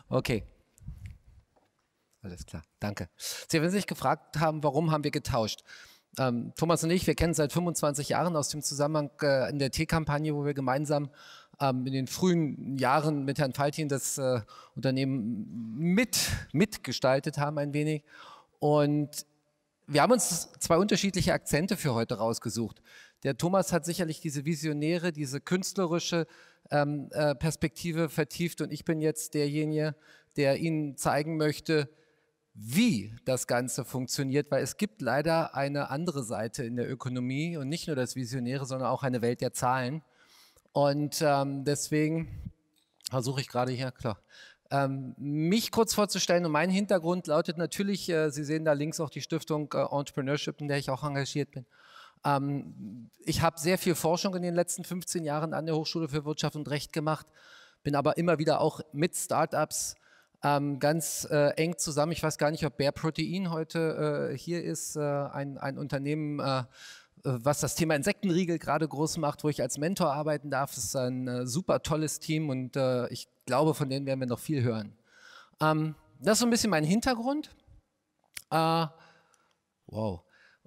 Okay, alles klar, danke. Sie werden sich gefragt haben, warum haben wir getauscht? Thomas und ich, wir kennen seit 25 Jahren aus dem Zusammenhang in der T-Kampagne, wo wir gemeinsam in den frühen Jahren mit Herrn Faltin das Unternehmen mitgestaltet haben ein wenig. Und wir haben uns zwei unterschiedliche Akzente für heute rausgesucht. Der Thomas hat sicherlich diese visionäre, diese künstlerische Perspektive vertieft und ich bin jetzt derjenige, der Ihnen zeigen möchte, wie das Ganze funktioniert, weil es gibt leider eine andere Seite in der Ökonomie und nicht nur das Visionäre, sondern auch eine Welt der Zahlen. Und deswegen versuche ich gerade hier, klar, mich kurz vorzustellen. Und mein Hintergrund lautet natürlich, Sie sehen da links auch die Stiftung Entrepreneurship, in der ich auch engagiert bin. Ich habe sehr viel Forschung in den letzten 15 Jahren an der Hochschule für Wirtschaft und Recht gemacht, bin aber immer wieder auch mit Startups ganz eng zusammen. Ich weiß gar nicht, ob Bear Protein heute hier ist, ein Unternehmen, was das Thema Insektenriegel gerade groß macht, wo ich als Mentor arbeiten darf. Das ist ein super tolles Team und ich glaube, von denen werden wir noch viel hören. Das ist so ein bisschen mein Hintergrund. Wow.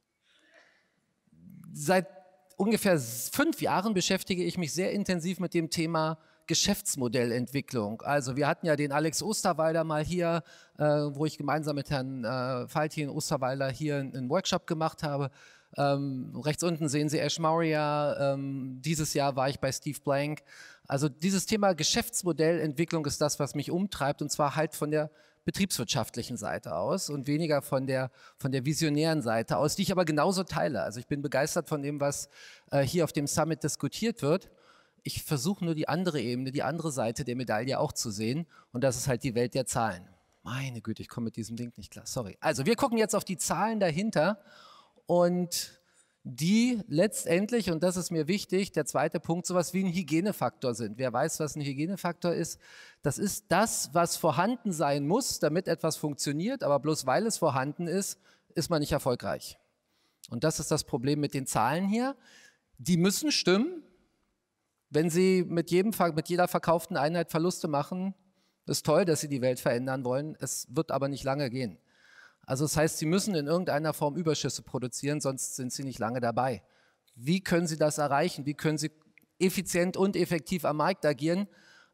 Seit ungefähr 5 Jahren beschäftige ich mich sehr intensiv mit dem Thema Geschäftsmodellentwicklung. Also wir hatten ja den Alex Osterwalder mal hier, wo ich gemeinsam mit Herrn Faltin Osterwalder hier einen Workshop gemacht habe. Rechts unten sehen Sie Ash Maurya. Dieses Jahr war ich bei Steve Blank. Also dieses Thema Geschäftsmodellentwicklung ist das, was mich umtreibt, und zwar halt von der betriebswirtschaftlichen Seite aus und weniger von der visionären Seite aus, die ich aber genauso teile. Also ich bin begeistert von dem, was hier auf dem Summit diskutiert wird. Ich versuche nur die andere Ebene, die andere Seite der Medaille auch zu sehen, und das ist halt die Welt der Zahlen. Meine Güte, ich komme mit diesem Ding nicht klar, sorry. Also wir gucken jetzt auf die Zahlen dahinter und die letztendlich, und das ist mir wichtig, der zweite Punkt, sowas wie ein Hygienefaktor sind. Wer weiß, was ein Hygienefaktor ist? Das ist das, was vorhanden sein muss, damit etwas funktioniert, aber bloß weil es vorhanden ist, ist man nicht erfolgreich. Und das ist das Problem mit den Zahlen hier. Die müssen stimmen. Wenn Sie mit jeder verkauften Einheit Verluste machen, ist toll, dass Sie die Welt verändern wollen. Es wird aber nicht lange gehen. Also das heißt, Sie müssen in irgendeiner Form Überschüsse produzieren, sonst sind Sie nicht lange dabei. Wie können Sie das erreichen? Wie können Sie effizient und effektiv am Markt agieren?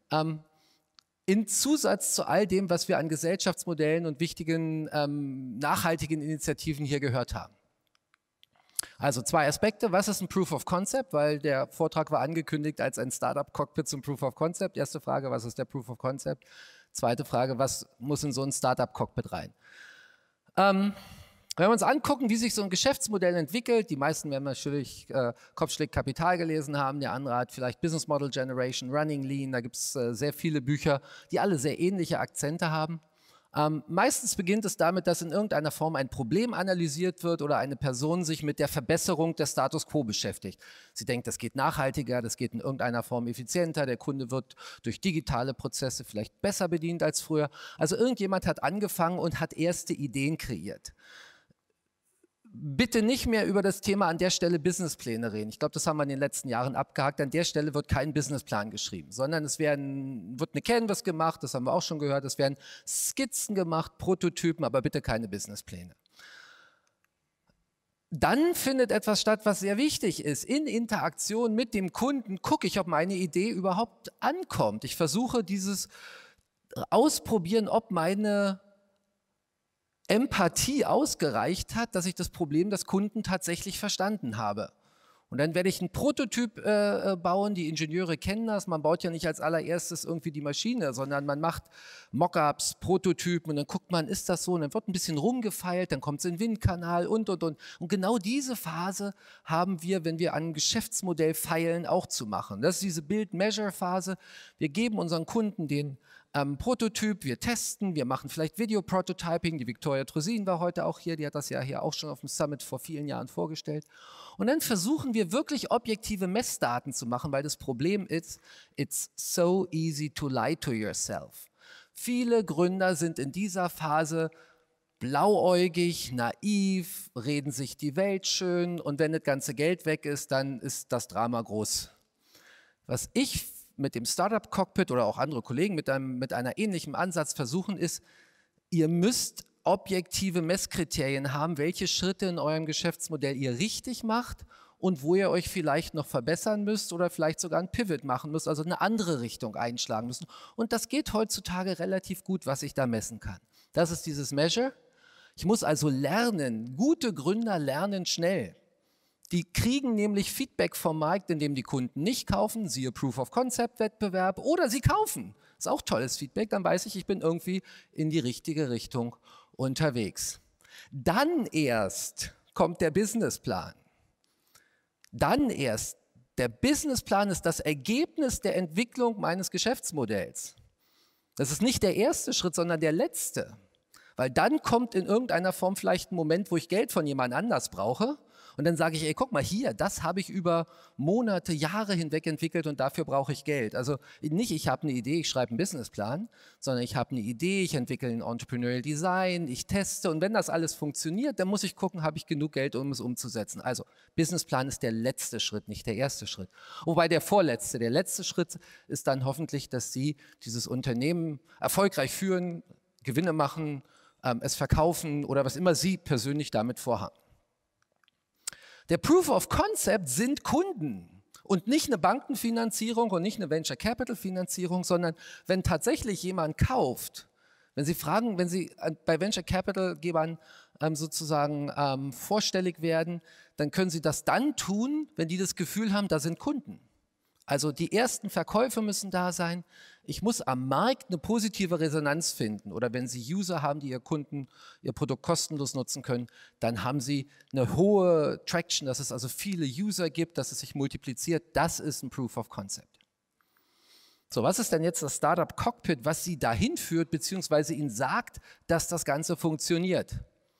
In Zusatz zu all dem, was wir an Gesellschaftsmodellen und wichtigen nachhaltigen Initiativen hier gehört haben. Also 2 Aspekte. Was ist ein Proof of Concept? Weil der Vortrag war angekündigt als ein Startup-Cockpit zum Proof of Concept. Erste Frage, was ist der Proof of Concept? Zweite Frage, was muss in so ein Startup-Cockpit rein? Wenn wir uns angucken, wie sich so ein Geschäftsmodell entwickelt, die meisten werden natürlich Kopfschläg Kapital gelesen haben, der andere hat vielleicht Business Model Generation, Running Lean, da gibt es sehr viele Bücher, die alle sehr ähnliche Akzente haben. Meistens beginnt es damit, dass in irgendeiner Form ein Problem analysiert wird oder eine Person sich mit der Verbesserung des Status Quo beschäftigt. Sie denkt, das geht nachhaltiger, das geht in irgendeiner Form effizienter, der Kunde wird durch digitale Prozesse vielleicht besser bedient als früher. Also irgendjemand hat angefangen und hat erste Ideen kreiert. Bitte nicht mehr über das Thema an der Stelle Businesspläne reden. Ich glaube, das haben wir in den letzten Jahren abgehakt. An der Stelle wird kein Businessplan geschrieben, sondern es wird eine Canvas gemacht, das haben wir auch schon gehört, es werden Skizzen gemacht, Prototypen, aber bitte keine Businesspläne. Dann findet etwas statt, was sehr wichtig ist. In Interaktion mit dem Kunden gucke ich, ob meine Idee überhaupt ankommt. Ich versuche dieses Ausprobieren, ob meine Empathie ausgereicht hat, dass ich das Problem des Kunden tatsächlich verstanden habe. Und dann werde ich einen Prototyp bauen, die Ingenieure kennen das, man baut ja nicht als allererstes irgendwie die Maschine, sondern man macht Mockups, Prototypen und dann guckt man, ist das so, und dann wird ein bisschen rumgefeilt, dann kommt es in den Windkanal und. Und genau diese Phase haben wir, wenn wir an ein Geschäftsmodell feilen, auch zu machen. Das ist diese Build-Measure-Phase. Wir geben unseren Kunden den Prototyp, wir testen, wir machen vielleicht Video-Prototyping. Die Victoria Trusin war heute auch hier, die hat das ja hier auch schon auf dem Summit vor vielen Jahren vorgestellt. Und dann versuchen wir wirklich objektive Messdaten zu machen, weil das Problem ist, it's so easy to lie to yourself. Viele Gründer sind in dieser Phase blauäugig, naiv, reden sich die Welt schön und wenn das ganze Geld weg ist, dann ist das Drama groß. Was ich mit dem Startup Cockpit oder auch andere Kollegen mit einer ähnlichen Ansatz versuchen, ist, ihr müsst objektive Messkriterien haben, welche Schritte in eurem Geschäftsmodell ihr richtig macht und wo ihr euch vielleicht noch verbessern müsst oder vielleicht sogar ein Pivot machen müsst, also eine andere Richtung einschlagen müsst. Und das geht heutzutage relativ gut, was ich da messen kann. Das ist dieses Measure. Ich muss also lernen. Gute Gründer lernen schnell. Die kriegen nämlich Feedback vom Markt, indem die Kunden nicht kaufen, siehe Proof-of-Concept-Wettbewerb, oder sie kaufen. Ist auch tolles Feedback, dann weiß ich bin irgendwie in die richtige Richtung unterwegs. Dann erst kommt der Businessplan. Dann erst, der Businessplan ist das Ergebnis der Entwicklung meines Geschäftsmodells. Das ist nicht der erste Schritt, sondern der letzte. Weil dann kommt in irgendeiner Form vielleicht ein Moment, wo ich Geld von jemand anders brauche. Und dann sage ich, ey, guck mal hier, das habe ich über Monate, Jahre hinweg entwickelt und dafür brauche ich Geld. Also nicht, ich habe eine Idee, ich schreibe einen Businessplan, sondern ich habe eine Idee, ich entwickle ein Entrepreneurial Design, ich teste und wenn das alles funktioniert, dann muss ich gucken, habe ich genug Geld, um es umzusetzen. Also Businessplan ist der letzte Schritt, nicht der erste Schritt. Wobei der vorletzte, der letzte Schritt ist dann hoffentlich, dass Sie dieses Unternehmen erfolgreich führen, Gewinne machen, es verkaufen oder was immer Sie persönlich damit vorhaben. Der Proof of Concept sind Kunden und nicht eine Bankenfinanzierung und nicht eine Venture Capital Finanzierung, sondern wenn tatsächlich jemand kauft, wenn Sie fragen, wenn Sie bei Venture Capital Gebern sozusagen vorstellig werden, dann können Sie das dann tun, wenn die das Gefühl haben, da sind Kunden. Also die ersten Verkäufe müssen da sein. Ich muss am Markt eine positive Resonanz finden. Oder wenn Sie User haben, die Ihr Produkt kostenlos nutzen können, dann haben Sie eine hohe Traction, dass es also viele User gibt, dass es sich multipliziert. Das ist ein Proof of Concept. So, was ist denn jetzt das Startup Cockpit, was Sie dahin führt, beziehungsweise Ihnen sagt, dass das Ganze funktioniert?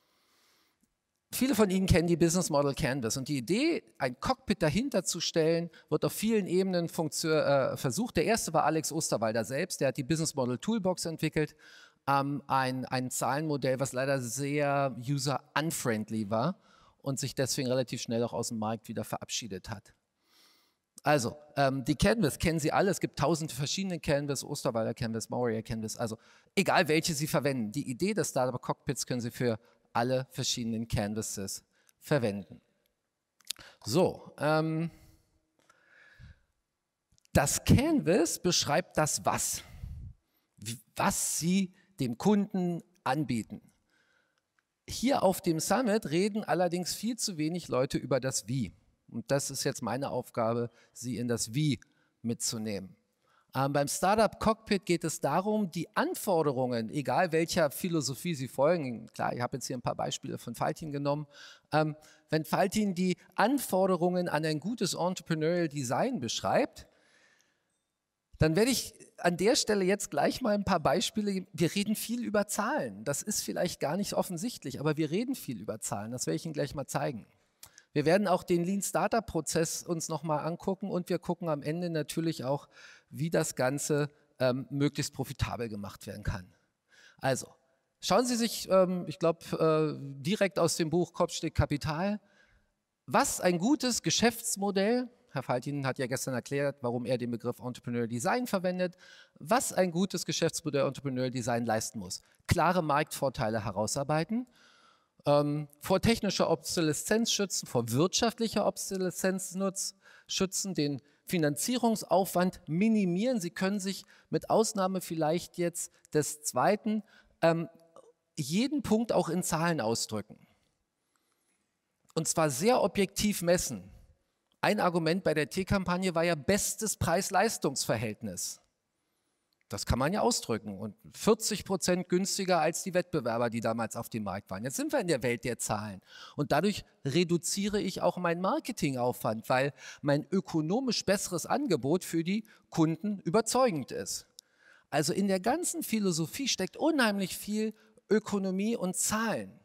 Viele von Ihnen kennen die Business Model Canvas und die Idee, ein Cockpit dahinter zu stellen, wird auf vielen Ebenen versucht. Der erste war Alex Osterwalder selbst, der hat die Business Model Toolbox entwickelt, ein Zahlenmodell, was leider sehr user-unfriendly war und sich deswegen relativ schnell auch aus dem Markt wieder verabschiedet hat. Also, die Canvas kennen Sie alle, es gibt tausende verschiedene Canvas, Osterwalder Canvas, Moria Canvas, also egal welche Sie verwenden. Die Idee des Startup Cockpits können Sie für alle verschiedenen Canvases verwenden. So, das Canvas beschreibt das was Sie dem Kunden anbieten. Hier auf dem Summit reden allerdings viel zu wenig Leute über das Wie. Und das ist jetzt meine Aufgabe, Sie in das Wie mitzunehmen. Beim Startup Cockpit geht es darum, die Anforderungen, egal welcher Philosophie Sie folgen, klar, ich habe jetzt hier ein paar Beispiele von Faltin genommen, wenn Faltin die Anforderungen an ein gutes Entrepreneurial Design beschreibt, dann werde ich an der Stelle jetzt gleich mal ein paar Beispiele, wir reden viel über Zahlen, das ist vielleicht gar nicht offensichtlich, aber wir reden viel über Zahlen, das werde ich Ihnen gleich mal zeigen. Wir werden auch den Lean Startup Prozess uns nochmal angucken und wir gucken am Ende natürlich auch, wie das Ganze möglichst profitabel gemacht werden kann. Also, schauen Sie sich, ich glaube, direkt aus dem Buch Kopfstück Kapital, was ein gutes Geschäftsmodell, Herr Faltin hat ja gestern erklärt, warum er den Begriff Entrepreneurial Design verwendet, was ein gutes Geschäftsmodell Entrepreneurial Design leisten muss. Klare Marktvorteile herausarbeiten, vor technischer Obsoleszenz schützen, vor wirtschaftlicher Obsoleszenz schützen, den Finanzierungsaufwand minimieren. Sie können sich mit Ausnahme vielleicht jetzt des zweiten jeden Punkt auch in Zahlen ausdrücken. Und zwar sehr objektiv messen. Ein Argument bei der T-Kampagne war ja bestes Preis-Leistungs-Verhältnis. Das kann man ja ausdrücken und 40% günstiger als die Wettbewerber, die damals auf dem Markt waren. Jetzt sind wir in der Welt der Zahlen und dadurch reduziere ich auch meinen Marketingaufwand, weil mein ökonomisch besseres Angebot für die Kunden überzeugend ist. Also in der ganzen Philosophie steckt unheimlich viel Ökonomie und Zahlen.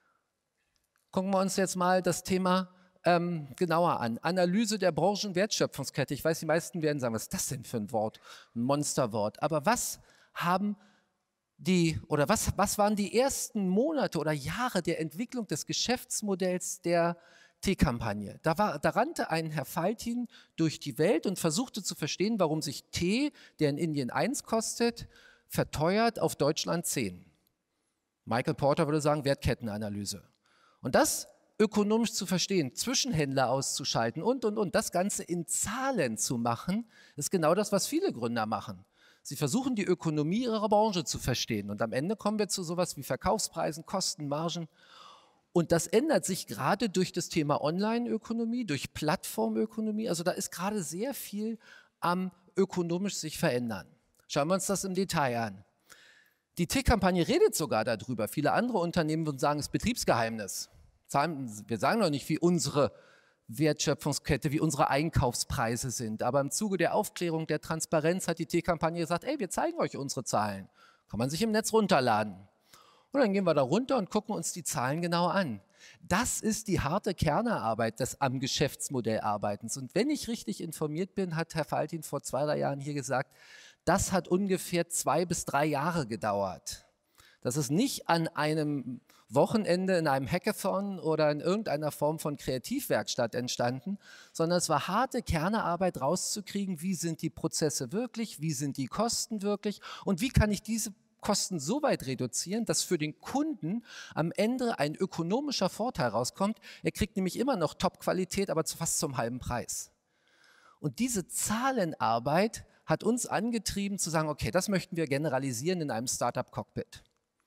Gucken wir uns jetzt mal das Thema genauer an. Analyse der Branchenwertschöpfungskette. Ich weiß, die meisten werden sagen, was ist das denn für ein Wort? Ein Monsterwort. Aber was waren die ersten Monate oder Jahre der Entwicklung des Geschäftsmodells der Teekampagne. Da rannte ein Herr Faltin durch die Welt und versuchte zu verstehen, warum sich Tee, der in Indien 1 kostet, verteuert auf Deutschland 10. Michael Porter würde sagen, Wertkettenanalyse. Und das ökonomisch zu verstehen, Zwischenhändler auszuschalten und, das Ganze in Zahlen zu machen, ist genau das, was viele Gründer machen. Sie versuchen, die Ökonomie ihrer Branche zu verstehen. Und am Ende kommen wir zu sowas wie Verkaufspreisen, Kosten, Margen. Und das ändert sich gerade durch das Thema Online-Ökonomie, durch Plattformökonomie. Also da ist gerade sehr viel am ökonomisch sich verändern. Schauen wir uns das im Detail an. Die Teekampagne redet sogar darüber. Viele andere Unternehmen würden sagen, es ist Betriebsgeheimnis. Wir sagen noch nicht, wie unsere Wertschöpfungskette, wie unsere Einkaufspreise sind. Aber im Zuge der Aufklärung, der Transparenz hat die Teekampagne gesagt, ey, wir zeigen euch unsere Zahlen. Kann man sich im Netz runterladen. Und dann gehen wir da runter und gucken uns die Zahlen genau an. Das ist die harte Kernarbeit des am Geschäftsmodell Arbeitens. Und wenn ich richtig informiert bin, hat Herr Faltin vor 2, 3 Jahren hier gesagt, das hat ungefähr 2 bis 3 Jahre gedauert. Das ist nicht an einem Wochenende in einem Hackathon oder in irgendeiner Form von Kreativwerkstatt entstanden, sondern es war harte Kernarbeit rauszukriegen, wie sind die Prozesse wirklich, wie sind die Kosten wirklich und wie kann ich diese Kosten so weit reduzieren, dass für den Kunden am Ende ein ökonomischer Vorteil rauskommt. Er kriegt nämlich immer noch Top-Qualität, aber fast zum halben Preis. Und diese Zahlenarbeit hat uns angetrieben zu sagen, okay, das möchten wir generalisieren in einem Startup-Cockpit.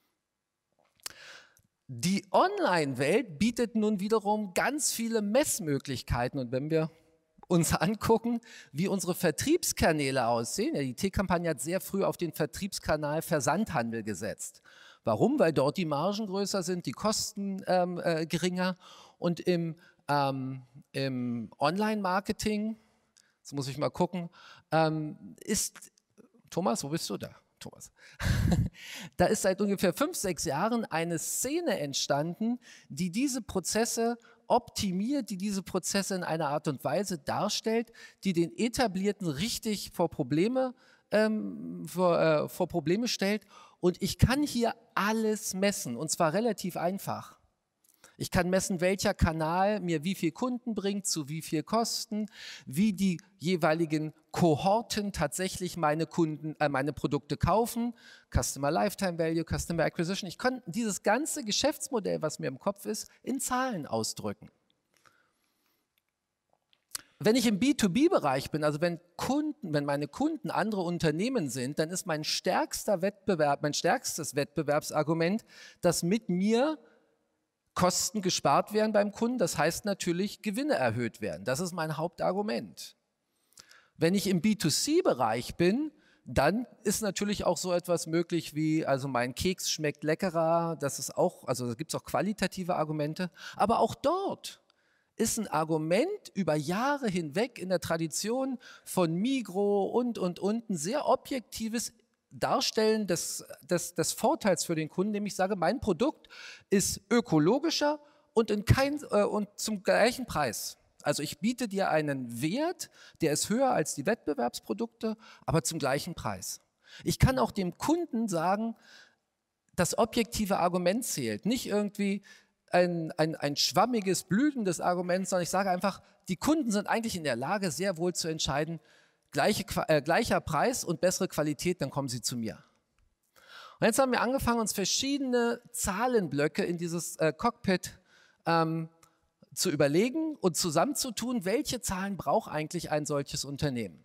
Die Online-Welt bietet nun wiederum ganz viele Messmöglichkeiten und wenn wir uns angucken, wie unsere Vertriebskanäle aussehen. Ja, die Teekampagne hat sehr früh auf den Vertriebskanal Versandhandel gesetzt. Warum? Weil dort die Margen größer sind, die Kosten geringer und im Online-Marketing, jetzt muss ich mal gucken, ist, Thomas, wo bist du da? Thomas. Da ist seit ungefähr 5, 6 Jahren eine Szene entstanden, die diese Prozesse optimiert, die diese Prozesse in einer Art und Weise darstellt, die den Etablierten richtig vor Probleme stellt. Und ich kann hier alles messen, und zwar relativ einfach. Ich kann messen, welcher Kanal mir wie viel Kunden bringt, zu wie viel Kosten, wie die jeweiligen Kohorten tatsächlich meine Produkte kaufen, Customer Lifetime Value, Customer Acquisition. Ich kann dieses ganze Geschäftsmodell, was mir im Kopf ist, in Zahlen ausdrücken. Wenn ich im B2B-Bereich bin, also wenn meine Kunden andere Unternehmen sind, dann ist mein stärkstes Wettbewerbsargument, dass mit mir Kosten gespart werden beim Kunden, das heißt natürlich Gewinne erhöht werden. Das ist mein Hauptargument. Wenn ich im B2C-Bereich bin, dann ist natürlich auch so etwas möglich wie, also mein Keks schmeckt leckerer, das ist auch, also da gibt es auch qualitative Argumente, aber auch dort ist ein Argument über Jahre hinweg in der Tradition von Migros und ein sehr objektives Darstellen des Vorteils für den Kunden, indem ich sage, mein Produkt ist ökologischer und zum gleichen Preis. Also ich biete dir einen Wert, der ist höher als die Wettbewerbsprodukte, aber zum gleichen Preis. Ich kann auch dem Kunden sagen, das objektive Argument zählt, nicht irgendwie ein schwammiges, blühendes Argument, sondern ich sage einfach, die Kunden sind eigentlich in der Lage, sehr wohl zu entscheiden, gleicher Preis und bessere Qualität, dann kommen sie zu mir. Und jetzt haben wir angefangen, uns verschiedene Zahlenblöcke in dieses Cockpit zu überlegen und zusammenzutun, welche Zahlen braucht eigentlich ein solches Unternehmen.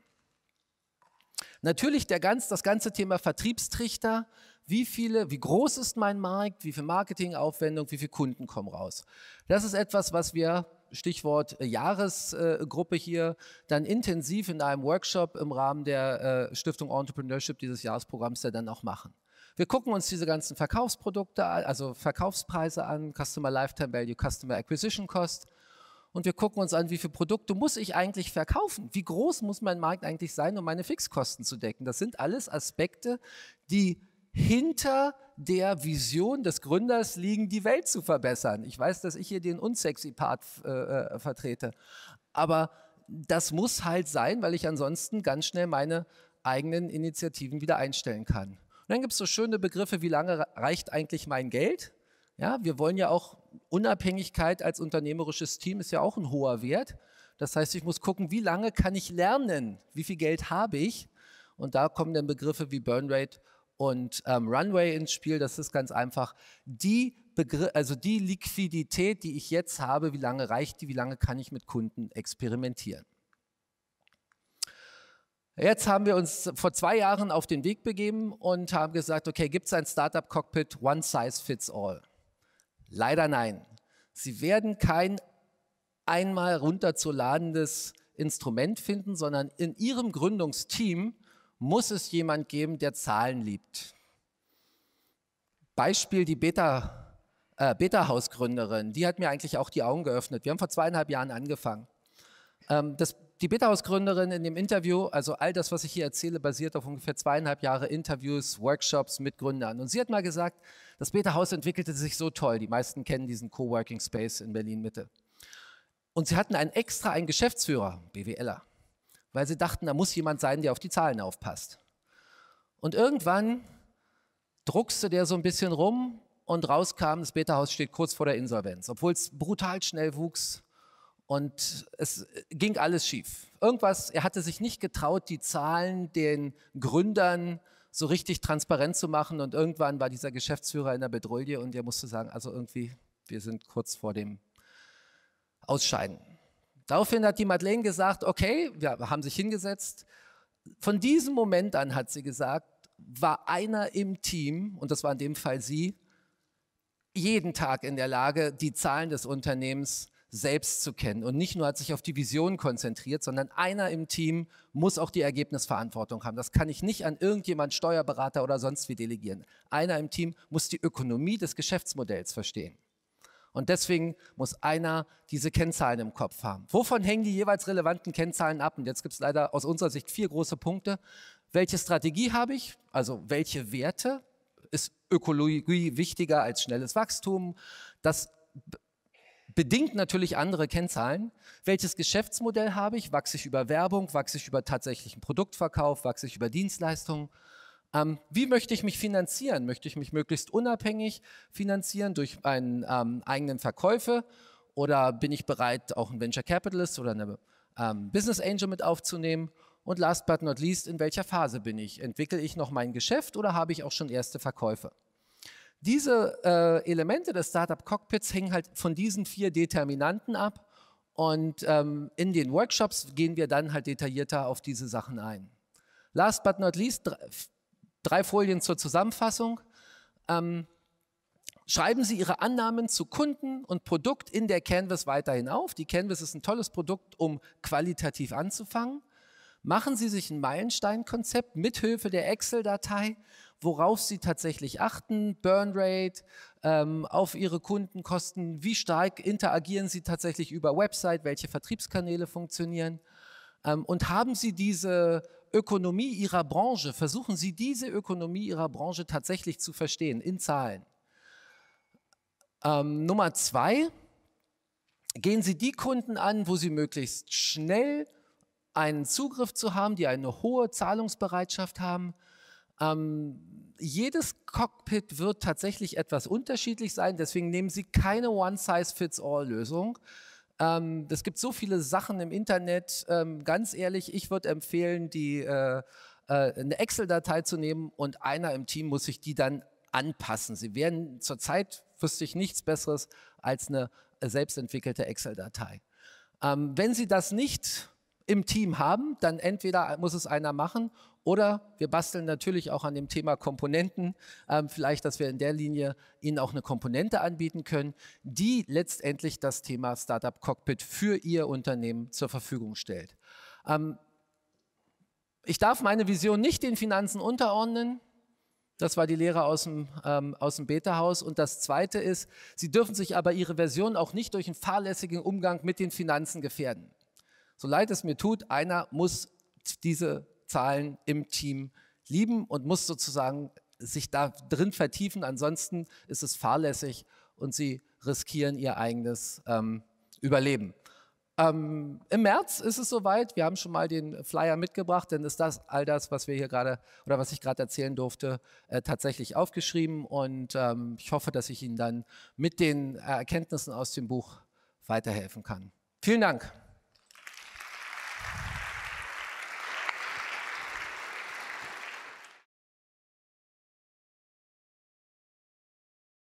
Natürlich das ganze Thema Vertriebstrichter, wie groß ist mein Markt, wie viel Marketingaufwendung, wie viele Kunden kommen raus. Das ist etwas, was wir, Stichwort Jahresgruppe hier, dann intensiv in einem Workshop im Rahmen der Stiftung Entrepreneurship dieses Jahresprogramms ja dann auch machen. Wir gucken uns diese ganzen Verkaufsprodukte, also Verkaufspreise an, Customer Lifetime Value, Customer Acquisition Cost. Und wir gucken uns an, wie viele Produkte muss ich eigentlich verkaufen? Wie groß muss mein Markt eigentlich sein, um meine Fixkosten zu decken? Das sind alles Aspekte, die hinter der Vision des Gründers liegen, die Welt zu verbessern. Ich weiß, dass ich hier den unsexy Part vertrete, aber das muss halt sein, weil ich ansonsten ganz schnell meine eigenen Initiativen wieder einstellen kann. Und dann gibt es so schöne Begriffe, wie lange reicht eigentlich mein Geld? Ja, wir wollen ja auch Unabhängigkeit als unternehmerisches Team ist ja auch ein hoher Wert. Das heißt, ich muss gucken, wie lange kann ich lernen, wie viel Geld habe ich. Und da kommen dann Begriffe wie Burnrate und Runway ins Spiel. Das ist ganz einfach die Liquidität, die ich jetzt habe, wie lange reicht die, wie lange kann ich mit Kunden experimentieren. Jetzt haben wir uns vor 2 Jahren auf den Weg begeben und haben gesagt, okay, gibt es ein Startup-Cockpit, one size fits all? Leider nein. Sie werden kein einmal runterzuladendes Instrument finden, sondern in Ihrem Gründungsteam muss es jemand geben, der Zahlen liebt. Beispiel die Beta-Haus-Gründerin, die hat mir eigentlich auch die Augen geöffnet. Wir haben vor 2,5 Jahren angefangen. Die Beta-Haus-Gründerin in dem Interview, also all das, was ich hier erzähle, basiert auf ungefähr 2,5 Jahre Interviews, Workshops mit Gründern. Und sie hat mal gesagt, das Beta-Haus entwickelte sich so toll. Die meisten kennen diesen Coworking Space in Berlin-Mitte. Und sie hatten extra einen Geschäftsführer, BWLer, weil sie dachten, da muss jemand sein, der auf die Zahlen aufpasst. Und irgendwann druckste der so ein bisschen rum und rauskam, das Beta-Haus steht kurz vor der Insolvenz, obwohl es brutal schnell wuchs. Und es ging alles schief. Er hatte sich nicht getraut, die Zahlen den Gründern so richtig transparent zu machen. Und irgendwann war dieser Geschäftsführer in der Bedrohung und der musste sagen, also irgendwie, wir sind kurz vor dem Ausscheiden. Daraufhin hat die Madeleine gesagt, okay, wir haben sich hingesetzt. Von diesem Moment an, hat sie gesagt, war einer im Team, und das war in dem Fall sie, jeden Tag in der Lage, die Zahlen des Unternehmens selbst zu kennen. Und nicht nur hat sich auf die Vision konzentriert, sondern einer im Team muss auch die Ergebnisverantwortung haben. Das kann ich nicht an irgendjemand, Steuerberater oder sonst wie delegieren. Einer im Team muss die Ökonomie des Geschäftsmodells verstehen. Und deswegen muss einer diese Kennzahlen im Kopf haben. Wovon hängen die jeweils relevanten Kennzahlen ab? Und jetzt gibt es leider aus unserer Sicht 4 große Punkte. Welche Strategie habe ich? Also welche Werte? Ist Ökologie wichtiger als schnelles Wachstum? Das bedingt natürlich andere Kennzahlen. Welches Geschäftsmodell habe ich? Wachse ich über Werbung? Wachse ich über tatsächlichen Produktverkauf? Wachse ich über Dienstleistungen? Wie möchte ich mich finanzieren? Möchte ich mich möglichst unabhängig finanzieren durch einen eigenen Verkäufe? Oder bin ich bereit, auch einen Venture Capitalist oder eine Business Angel mit aufzunehmen? Und last but not least, in welcher Phase bin ich? Entwickle ich noch mein Geschäft oder habe ich auch schon erste Verkäufe? Diese Elemente des Startup Cockpits hängen halt von diesen 4 Determinanten ab. Und in den Workshops gehen wir dann halt detaillierter auf diese Sachen ein. Last but not least, 3 Folien zur Zusammenfassung. Schreiben Sie Ihre Annahmen zu Kunden und Produkt in der Canvas weiterhin auf. Die Canvas ist ein tolles Produkt, um qualitativ anzufangen. Machen Sie sich ein Meilensteinkonzept mithilfe der Excel-Datei, worauf Sie tatsächlich achten, Burnrate, auf Ihre Kundenkosten, wie stark interagieren Sie tatsächlich über Website, welche Vertriebskanäle funktionieren und haben Sie diese Ökonomie Ihrer Branche, versuchen Sie diese Ökonomie Ihrer Branche tatsächlich zu verstehen in Zahlen. Nummer 2, gehen Sie die Kunden an, wo Sie möglichst schnell einen Zugriff zu haben, die eine hohe Zahlungsbereitschaft haben. Jedes Cockpit wird tatsächlich etwas unterschiedlich sein, deswegen nehmen Sie keine One-Size-Fits-All-Lösung. Es gibt so viele Sachen im Internet, ganz ehrlich, ich würde empfehlen, eine Excel-Datei zu nehmen und einer im Team muss sich die dann anpassen. Sie werden zurzeit, wüsste ich nichts Besseres als eine selbstentwickelte Excel-Datei. Wenn Sie das nicht im Team haben, dann entweder muss es einer machen oder wir basteln natürlich auch an dem Thema Komponenten, vielleicht, dass wir in der Linie Ihnen auch eine Komponente anbieten können, die letztendlich das Thema Startup Cockpit für Ihr Unternehmen zur Verfügung stellt. Ich darf meine Vision nicht den Finanzen unterordnen. Das war die Lehre aus dem Beta-Haus. Und das Zweite ist, Sie dürfen sich aber Ihre Version auch nicht durch einen fahrlässigen Umgang mit den Finanzen gefährden. So leid es mir tut, einer muss diese Zahlen im Team lieben und muss sozusagen sich da drin vertiefen. Ansonsten ist es fahrlässig und Sie riskieren Ihr eigenes Überleben. Im März ist es soweit. Wir haben schon mal den Flyer mitgebracht, denn ist das all das, was wir hier gerade oder was ich gerade erzählen durfte, tatsächlich aufgeschrieben. Und ich hoffe, dass ich Ihnen dann mit den Erkenntnissen aus dem Buch weiterhelfen kann. Vielen Dank.